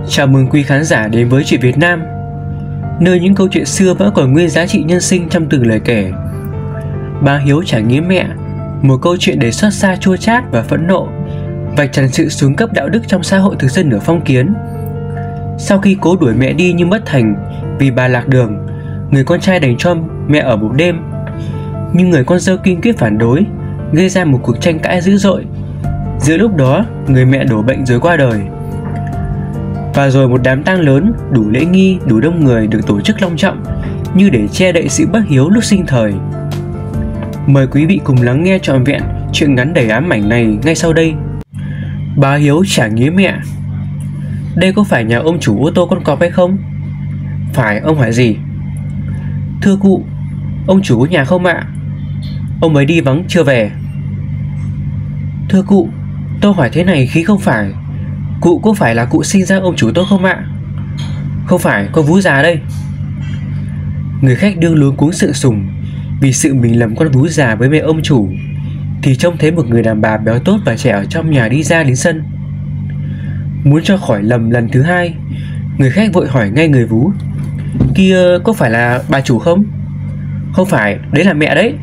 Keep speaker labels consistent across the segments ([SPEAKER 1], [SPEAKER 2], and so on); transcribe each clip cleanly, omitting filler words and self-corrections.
[SPEAKER 1] Chào mừng quý khán giả đến với Chuyện Việt Nam, nơi những câu chuyện xưa vẫn còn nguyên giá trị nhân sinh trong từng lời kể. Ba Hiếu trả nghĩa mẹ, một câu chuyện đầy xót xa, chua chát và phẫn nộ, vạch trần sự xuống cấp đạo đức trong xã hội thực dân nửa phong kiến. Sau khi cố đuổi mẹ đi nhưng bất thành vì bà lạc đường, người con trai đành cho mẹ ở một đêm. Nhưng người con dâu kiên quyết phản đối, gây ra một cuộc tranh cãi dữ dội. Giữa lúc đó, người mẹ đổ bệnh rồi qua đời. Và rồi một đám tang lớn, đủ lễ nghi, đủ đông người được tổ chức long trọng, như để che đậy sự bất hiếu lúc sinh thời. Mời quý vị cùng lắng nghe trọn vẹn chuyện ngắn đầy ám ảnh này ngay sau đây. Ba Hiếu trả nghĩa mẹ. Đây có phải nhà ông chủ ô tô con cọp hay không? Phải, ông hỏi gì? Thưa cụ, ông chủ có nhà không ạ? Ông ấy đi vắng chưa về. Thưa cụ, tôi hỏi thế này khi không phải. Cụ có phải là cụ sinh ra ông chủ tôi không ạ? Không phải, con vú già đây. Người khách đương luống cuống sượng sùng vì sự mình lầm con vú già với mẹ ông chủ, thì trông thấy một người đàn bà béo tốt và trẻ ở trong nhà đi ra đến sân. Muốn cho khỏi lầm lần thứ hai, người khách vội hỏi ngay người vú: Kia có phải là bà chủ không? Không phải, đấy là mẹ đấy.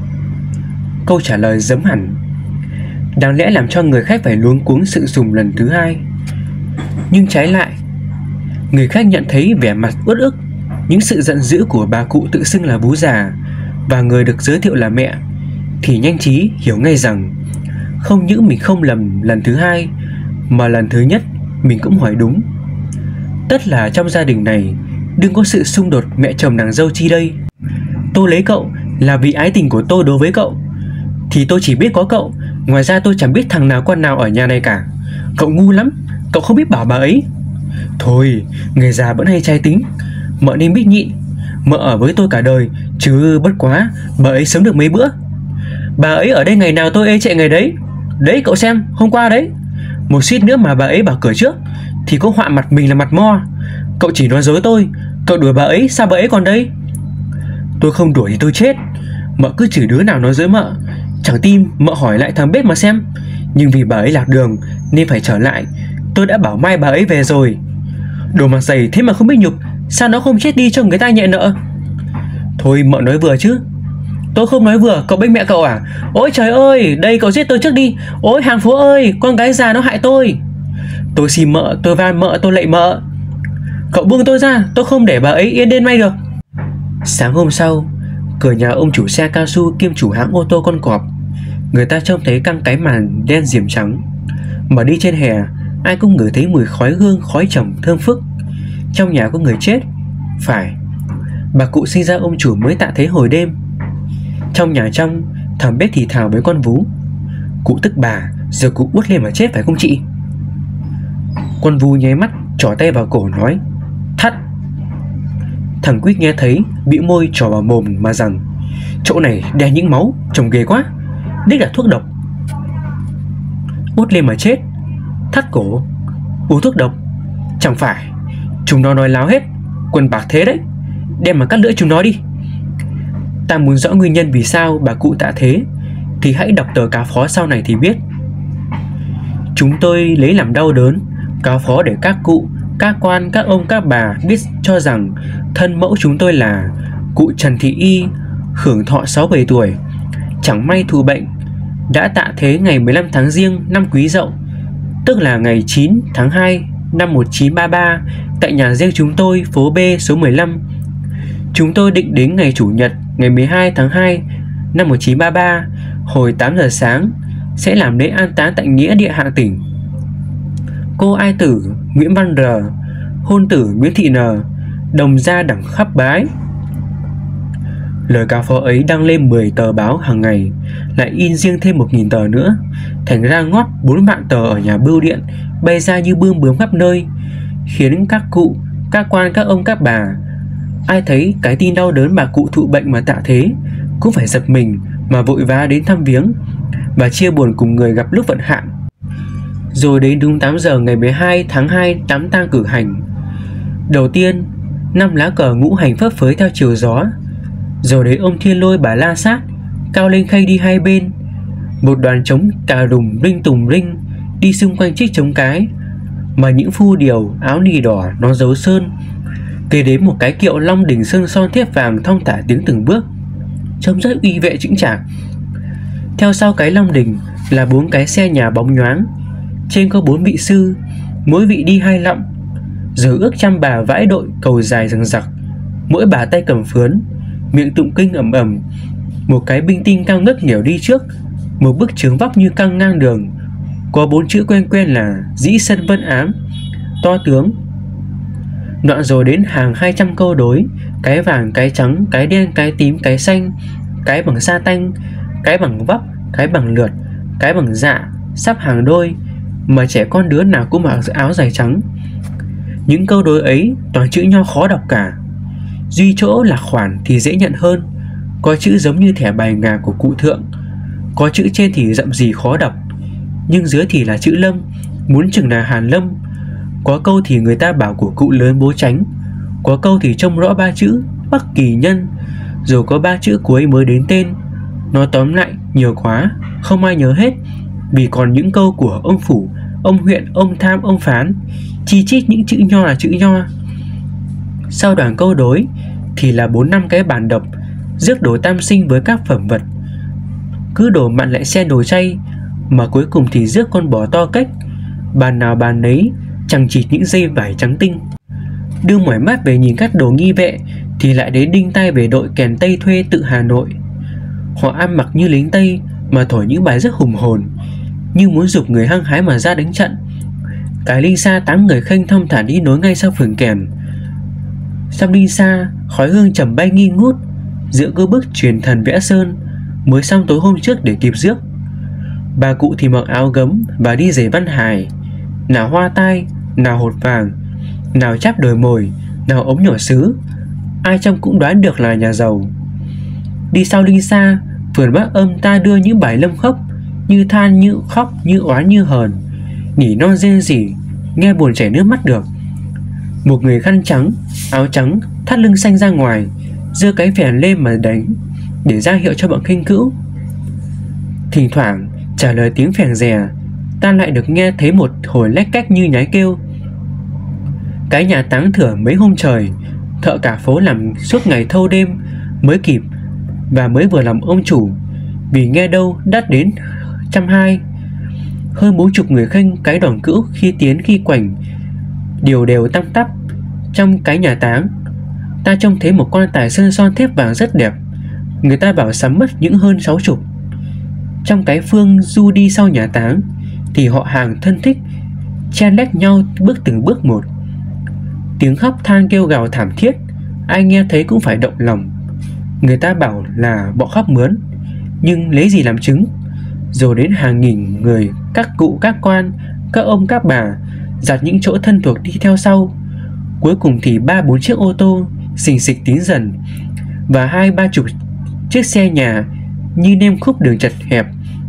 [SPEAKER 1] Câu trả lời giấm hẳn, đáng lẽ làm cho người khách phải luống cuống sượng sùng lần thứ hai. Nhưng trái lại, người khách nhận thấy vẻ mặt uất ức, những sự giận dữ của bà cụ tự xưng là vú già và người được giới thiệu là mẹ, thì nhanh trí hiểu ngay rằng không những mình không lầm lần thứ hai, mà lần thứ nhất mình cũng hỏi đúng. Tất là trong gia đình này đừng có sự xung đột mẹ chồng nàng dâu chi đây. Tôi lấy cậu là vì ái tình của tôi đối với cậu, thì tôi chỉ biết có cậu, ngoài ra tôi chẳng biết thằng nào con nào ở nhà này cả. Cậu ngu lắm, cậu không biết bảo bà ấy. Thôi, người già vẫn hay trai tính, mợ nên biết nhịn. Mợ ở với tôi cả đời, chứ bất quá bà ấy sống được mấy bữa. Bà ấy ở đây ngày nào tôi ê chệ ngày đấy. Đấy cậu xem, hôm qua đấy, một suýt nữa mà bà ấy bảo cửa trước, thì có họa mặt mình là mặt mo. Cậu chỉ nói dối tôi, cậu đuổi bà ấy, sao bà ấy còn đây? Tôi không đuổi thì tôi chết. Mợ cứ chửi đứa nào nói dối mợ. Chẳng tin mợ hỏi lại thằng bếp mà xem. Nhưng vì bà ấy lạc đường nên phải trở lại. Tôi đã bảo mai bà ấy về rồi. Đồ mặt dày thế mà không biết nhục, sao nó không chết đi cho người ta nhẹ nợ? Thôi mợ nói vừa chứ. Tôi không nói vừa, cậu bênh mẹ cậu à? Ôi trời ơi, đây cậu giết tôi trước đi. Ôi hàng phố ơi, con gái già nó hại tôi. Tôi xin mợ, tôi van mợ, tôi lạy mợ. Cậu buông tôi ra, tôi không để bà ấy yên đêm nay được. Sáng hôm sau, cửa nhà ông chủ xe cao su kiêm chủ hãng ô tô con cọp, người ta trông thấy căng cái màn đen diềm trắng. Mà đi trên hè, ai cũng ngửi thấy mùi khói hương, khói trầm thơm phức. Trong nhà có người chết. Phải, bà cụ sinh ra ông chủ mới tạ thế hồi đêm. Trong nhà trong, thằng bếp thì thào với con vú: Cụ tức bà, giờ cụ uất lên mà chết phải không chị? Con vú nháy mắt, trỏ tay vào cổ nói: Thắt. Thằng Quýt nghe thấy, bĩu môi trỏ vào mồm mà rằng: Chỗ này đen những máu, trông ghê quá, đích là thuốc độc. Uất lên mà chết, thắt cổ, uống thuốc độc? Chẳng phải, chúng nó nói láo hết, quần bạc thế đấy, đem mà cắt lưỡi chúng nó đi. Ta muốn rõ nguyên nhân vì sao bà cụ tạ thế, thì hãy đọc tờ cáo phó sau này thì biết. Chúng tôi lấy làm đau đớn cáo phó để các cụ, các quan, các ông, các bà biết cho rằng thân mẫu chúng tôi là cụ Trần Thị Y, hưởng thọ 67 tuổi, chẳng may thụ bệnh, đã tạ thế ngày 15 tháng Giêng năm Quý Dậu, tức là ngày 9 tháng 2 năm 1933, tại nhà riêng chúng tôi, phố B số 15. Chúng tôi định đến ngày Chủ nhật, ngày 12 tháng 2 năm 1933, hồi 8 giờ sáng, sẽ làm lễ an táng tại nghĩa địa hạng tỉnh. Cô ai tử Nguyễn Văn R, hôn tử Nguyễn Thị N, đồng gia đẳng khắp bái. Lời cáo phó ấy đăng lên 10 tờ báo hàng ngày, lại in riêng thêm 1000 tờ nữa, thành ra ngót 4 vạn tờ ở nhà bưu điện bay ra như bươm bướm khắp nơi, khiến các cụ, các quan, các ông, các bà ai thấy cái tin đau đớn bà cụ thụ bệnh mà tạ thế cũng phải giật mình mà vội vã đến thăm viếng và chia buồn cùng người gặp lúc vận hạn. Rồi đến đúng 8 giờ ngày 12 tháng 2, đám tang cử hành. Đầu tiên, 5 lá cờ ngũ hành phấp phới theo chiều gió. Rồi đến ông Thiên Lôi bà La Sát cao lên khay đi hai bên. Một đoàn trống cà đùng rinh tùng rinh đi xung quanh chiếc trống cái. mà những phu điều áo nì đỏ nó giấu sơn. Kế đến một cái kiệu long đỉnh sơn son thép vàng thong thả tiến từng bước, trông rất uy vệ chững chạc. Theo sau cái long đỉnh là 4 cái xe nhà bóng nhoáng, trên có 4 vị sư, mỗi vị đi 2 lọng, rồi ước trăm bà vãi đội cầu dài dằng dặc, mỗi bà tay cầm phướn, miệng tụng kinh ầm ầm. Một cái binh tinh cao ngất nghỉu đi trước, một bức trướng vóc như căng ngang đường, có 4 chữ quen quen là Dĩ Sân Vân Ám, to tướng. Đoạn rồi đến hàng 200 câu đối, cái vàng, cái trắng, cái đen, cái tím, cái xanh, cái bằng sa tanh, cái bằng vấp, cái bằng lượt, cái bằng dạ, sắp hàng đôi, mà trẻ con đứa nào cũng mặc áo dài trắng. Những câu đối ấy toàn chữ nho khó đọc cả, duy chỗ là khoản thì dễ nhận hơn, có chữ giống như thẻ bài ngà của cụ thượng, có chữ trên thì rậm rì khó đọc, nhưng dưới thì là chữ Lâm, muốn chừng là Hàn Lâm. Có câu thì người ta bảo của cụ lớn Bố Chánh, có câu thì trông rõ 3 chữ Bắc Kỳ Nhân, rồi có 3 chữ cuối mới đến tên. Nói tóm lại nhiều quá, không ai nhớ hết, vì còn những câu của ông Phủ, ông Huyện, ông Tham, ông Phán, chi chít những chữ nho là chữ nho. Sau đoạn câu đối thì là 4-5 cái bàn độc, rước đồ tam sinh với các phẩm vật, cứ đồ mặn lại xen đồ chay, mà cuối cùng thì rước con bò to cách, bàn nào bàn nấy chẳng chịt những dây vải trắng tinh. Đưa mỏi mắt về nhìn các đồ nghi vệ thì lại đến đinh tai về đội kèn Tây thuê tự Hà Nội. Họ ăn mặc như lính Tây mà thổi những bài rất hùng hồn, như muốn giục người hăng hái mà ra đánh trận. Cái linh xa 8 người khênh thong thả đi nối ngay sau phường kèn. Sau linh xa, khói hương trầm bay nghi ngút, giữa cơ bức truyền thần vẽ sơn, mới xong tối hôm trước để kịp rước. Bà cụ thì mặc áo gấm và đi giày Văn Hải, nào hoa tai, nào hột vàng, nào chắp đồi mồi, nào ống nhỏ sứ, ai trông cũng đoán được là nhà giàu. Đi sau linh xa, vườn bác âm ta đưa những bài lâm khốc, như than, như khóc, như oán, như hờn, nỉ non rên rỉ, nghe buồn chảy nước mắt được. Một người khăn trắng, áo trắng, thắt lưng xanh ra ngoài, giơ cái phèn lên mà đánh, để ra hiệu cho bọn khinh cữu. Thỉnh thoảng trả lời tiếng phèn rè, ta lại được nghe thấy một hồi lách cách như nhái kêu. Cái nhà táng thửa mấy hôm trời, thợ cả phố làm suốt ngày thâu đêm mới kịp, và mới vừa làm ông chủ, vì nghe đâu đắt đến 120. Hơn 40 người khênh cái đòn cữu khi tiến khi quảnh, điều đều tăm tắp. Trong cái nhà táng, ta trông thấy một quan tài sơn son thép vàng rất đẹp, người ta bảo sắm mất những hơn 60. Trong cái phương du đi sau nhà táng thì họ hàng thân thích chen lách nhau bước từng bước một. Tiếng khóc than kêu gào thảm thiết, ai nghe thấy cũng phải động lòng. Người ta bảo là bọn khóc mướn, nhưng lấy gì làm chứng? Rồi đến hàng nghìn người, các cụ, các quan, các ông, các bà, giặt những chỗ thân thuộc đi theo sau. Cuối cùng thì 3-4 chiếc ô tô xình xịch tiến dần, và 20-30 chiếc xe nhà như nêm khúc đường chật hẹp.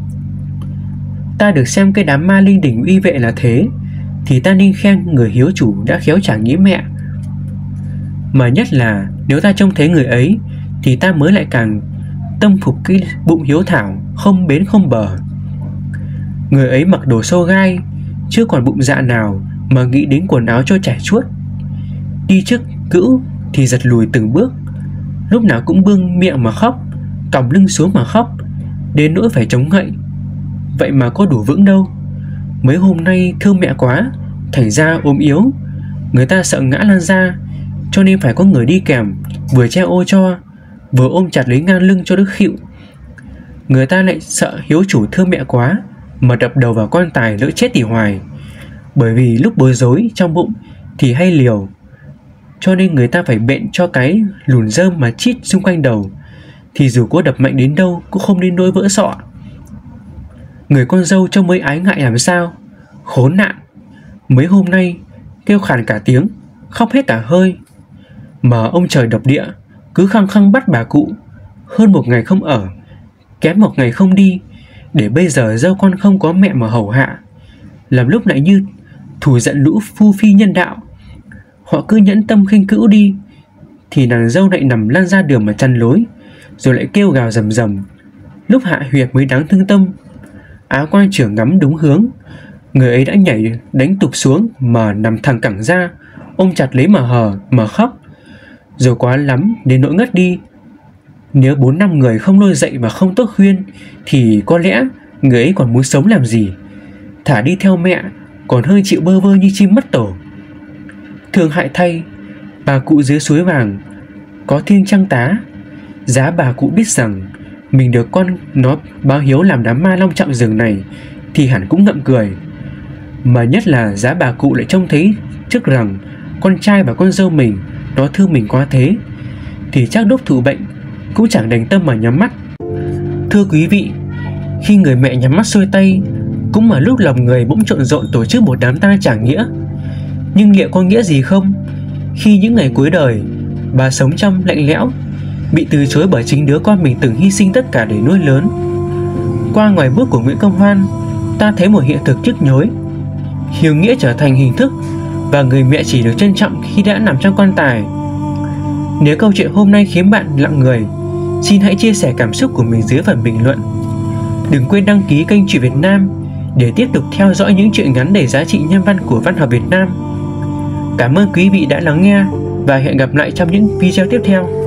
[SPEAKER 1] Ta được xem cái đám ma linh đỉnh uy vệ là thế, thì ta nên khen người hiếu chủ đã khéo trả nghĩa mẹ. Mà nhất là nếu ta trông thấy người ấy thì ta mới lại càng tâm phục cái bụng hiếu thảo không bến không bờ. Người ấy mặc đồ xô gai, chưa còn bụng dạ nào mà nghĩ đến quần áo cho trải chuốt. Đi trước cữu thì giật lùi từng bước, lúc nào cũng bưng miệng mà khóc, còng lưng xuống mà khóc, đến nỗi phải chống ngậy. Vậy mà có đủ vững đâu. Mấy hôm nay thương mẹ quá, thành ra ốm yếu, người ta sợ ngã lăn ra, cho nên phải có người đi kèm, vừa che ô cho, vừa ôm chặt lấy ngang lưng cho đứt khịu. Người ta lại sợ hiếu chủ thương mẹ quá mà đập đầu vào quan tài lỡ chết thì hoài. Bởi vì lúc bối rối trong bụng thì hay liều, cho nên người ta phải bện cho cái lùn rơm mà chít xung quanh đầu, thì dù có đập mạnh đến đâu cũng không đến nỗi vỡ sọ. Người con dâu trông mới ái ngại làm sao. Khốn nạn, mấy hôm nay kêu khàn cả tiếng, khóc hết cả hơi. Mà ông trời độc địa cứ khăng khăng bắt bà cụ, hơn 1 ngày không ở, kém 1 ngày không đi, để bây giờ dâu con không có mẹ mà hầu hạ. Làm lúc lại như thù giận lũ phu phi nhân đạo. Họ cứ nhẫn tâm khinh cữu đi, thì nàng dâu lại nằm lăn ra đường mà chăn lối, rồi lại kêu gào rầm rầm. Lúc hạ huyệt mới đáng thương tâm. Áo quan trưởng ngắm đúng hướng, Người ấy đã nhảy đánh tụp xuống mà nằm thẳng cẳng ra, ôm chặt lấy mà hờ mà khóc, rồi quá lắm đến nỗi ngất đi. Nếu 4-5 người không lôi dậy mà không tốt khuyên thì có lẽ người ấy còn muốn sống làm gì. Thả đi theo mẹ còn hơn chịu bơ vơ như chim mất tổ. Thương hại thay, bà cụ dưới suối vàng có thiên trăng tá. Giá bà cụ biết rằng mình được con nó báo hiếu làm đám ma long trọng giường này thì hẳn cũng ngậm cười. Mà nhất là giá bà cụ lại trông thấy trước rằng con trai và con dâu mình nó thương mình quá thế, thì chắc đốc thụ bệnh cũng chẳng đành tâm mà nhắm mắt. Thưa quý vị, khi người mẹ nhắm mắt xuôi tay cũng mà lúc lòng người bỗng trộn rộn tổ chức một đám tang trả nghĩa. Nhưng liệu có nghĩa gì không khi những ngày cuối đời bà sống trong lạnh lẽo, bị từ chối bởi chính đứa con mình từng hy sinh tất cả để nuôi lớn. Qua ngoài bước của Nguyễn Công Hoan, ta thấy một hiện thực nhức nhối. Hiếu nghĩa trở thành hình thức và người mẹ chỉ được trân trọng khi đã nằm trong quan tài. Nếu câu chuyện hôm nay khiến bạn lặng người, xin hãy chia sẻ cảm xúc của mình dưới phần bình luận. Đừng quên đăng ký kênh Chuyện Việt Nam để tiếp tục theo dõi những chuyện ngắn đầy giá trị nhân văn của văn học Việt Nam. Cảm ơn quý vị đã lắng nghe và hẹn gặp lại trong những video tiếp theo.